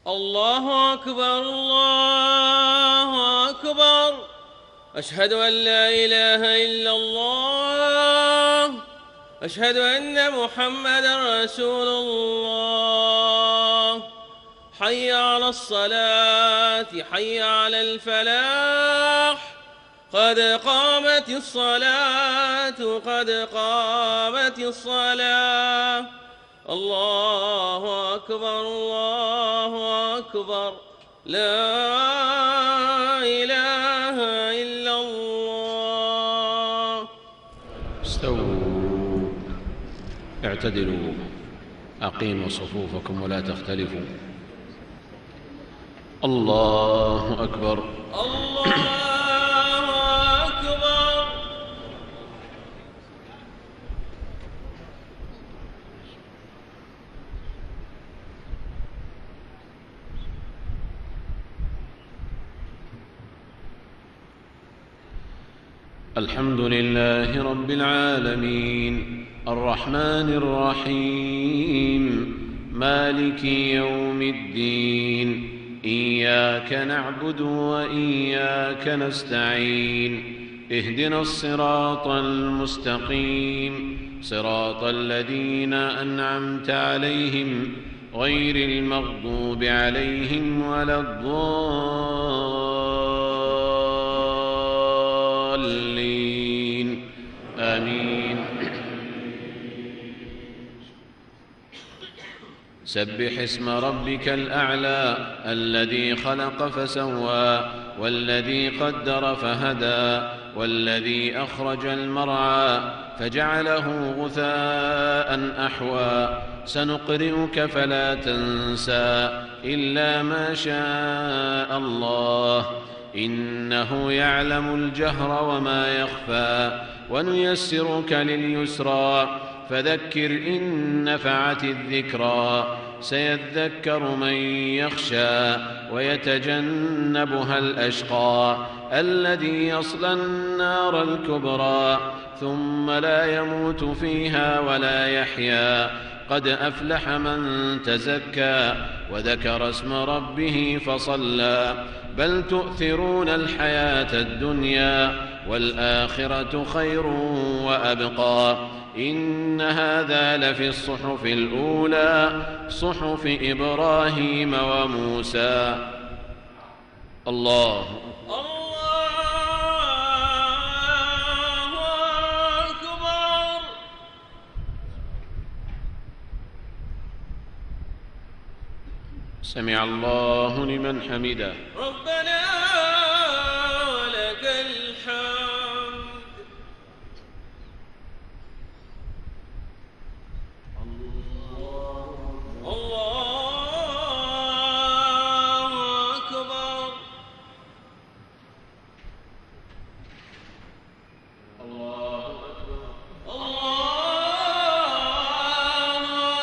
الله أكبر الله أكبر. أشهد أن لا إله إلا الله. أشهد أن محمدًا رسول الله. حي على الصلاة حي على الفلاح. قد قامت الصلاة قد قامت الصلاة. الله أكبر الله أكبر. لا إله إلا الله. استووا، اعتدلوا، أقيموا صفوفكم ولا تختلفوا. الله أكبر الله أكبر. الحمد لله رب العالمين، الرحمن الرحيم، مالك يوم الدين. إياك نعبد وإياك نستعين. اهدنا الصراط المستقيم، صراط الذين أنعمت عليهم غير المغضوب عليهم ولا الضالين. آمين. سبح اسم ربك الأعلى الذي خلق فسوى والذي قدر فهدى والذي أخرج المرعى فجعله غثاء أحوى. سنقرئك فلا تنسى إلا ما شاء الله، إنه يعلم الجهر وما يخفى. ونيسرك لليسرى فذكر إن نفعت الذكرى. سيذكر من يخشى ويتجنبها الأشقى الذي يصلى النار الكبرى ثم لا يموت فيها ولا يحيا. قد أفلح من تزكى وذكر اسم ربه فصلى. بل تؤثرون الحياة الدنيا والآخرة خير وأبقى. إن هذا لفي الصحف الأولى، صحف إبراهيم وموسى. الله أكبر. سمع الله لمن حمده. ربنا ولك الحمد. الله أكبر. الله أكبر. الله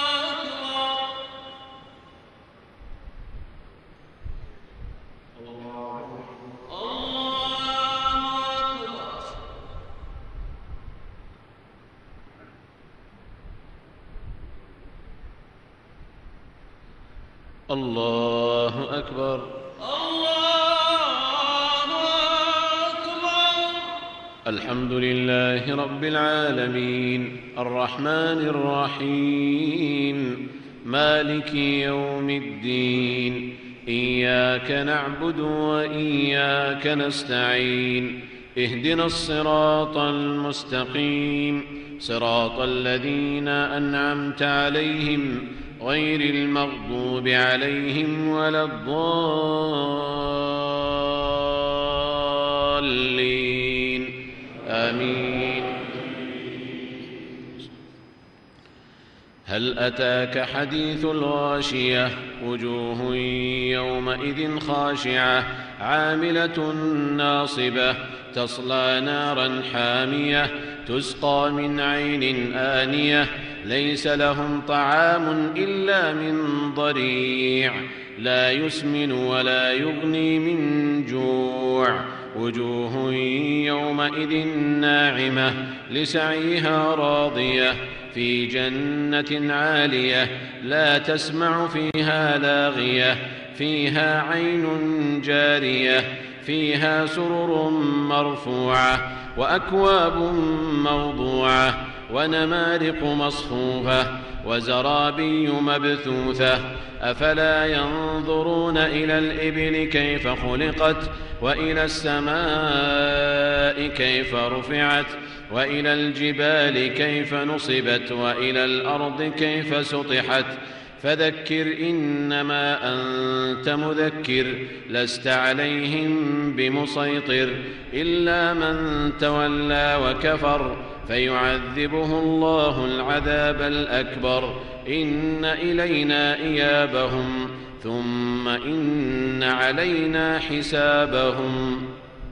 أكبر. الله أكبر. الله أكبر. الحمد لله رب العالمين، الرحمن الرحيم، مالك يوم الدين. إياك نعبد وإياك نستعين. اهدنا الصراط المستقيم، صراط الذين أنعمت عليهم غير المغضوب عليهم ولا الضالين. آمين. هل أتاك حديث الغاشية؟ وجوه يومئذ خاشعة عاملة ناصبة تصلى نارا حامية تسقى من عين آنية ليس لهم طعام إلا من ضريع لا يسمن ولا يغني من جوع. وجوه يومئذ ناعمة لسعيها راضية في جنة عالية لا تسمع فيها لاغية فيها عين جارية فيها سرر مرفوعة وأكواب موضوعة ونمارق مصفوفة وزرابي مبثوثة أفلا ينظرون إلى الإبل كيف خلقت وإلى السماء كيف رفعت وإلى الجبال كيف نصبت وإلى الأرض كيف سطحت فذكر إنما أنت مذكر لست عليهم بمسيطر إلا من تولى وكفر فيعذبه الله العذاب الأكبر إن إلينا إيابهم ثم إن علينا حسابهم.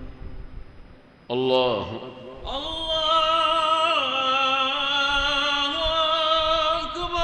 الله الله أكبر.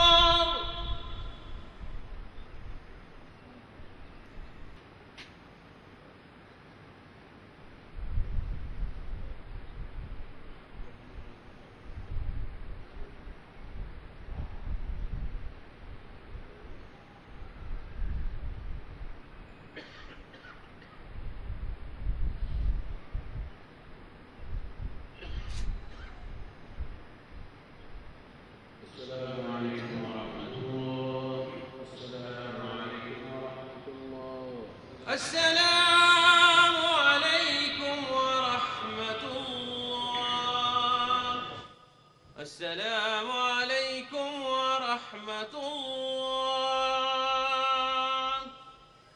السلام عليكم ورحمة الله. السلام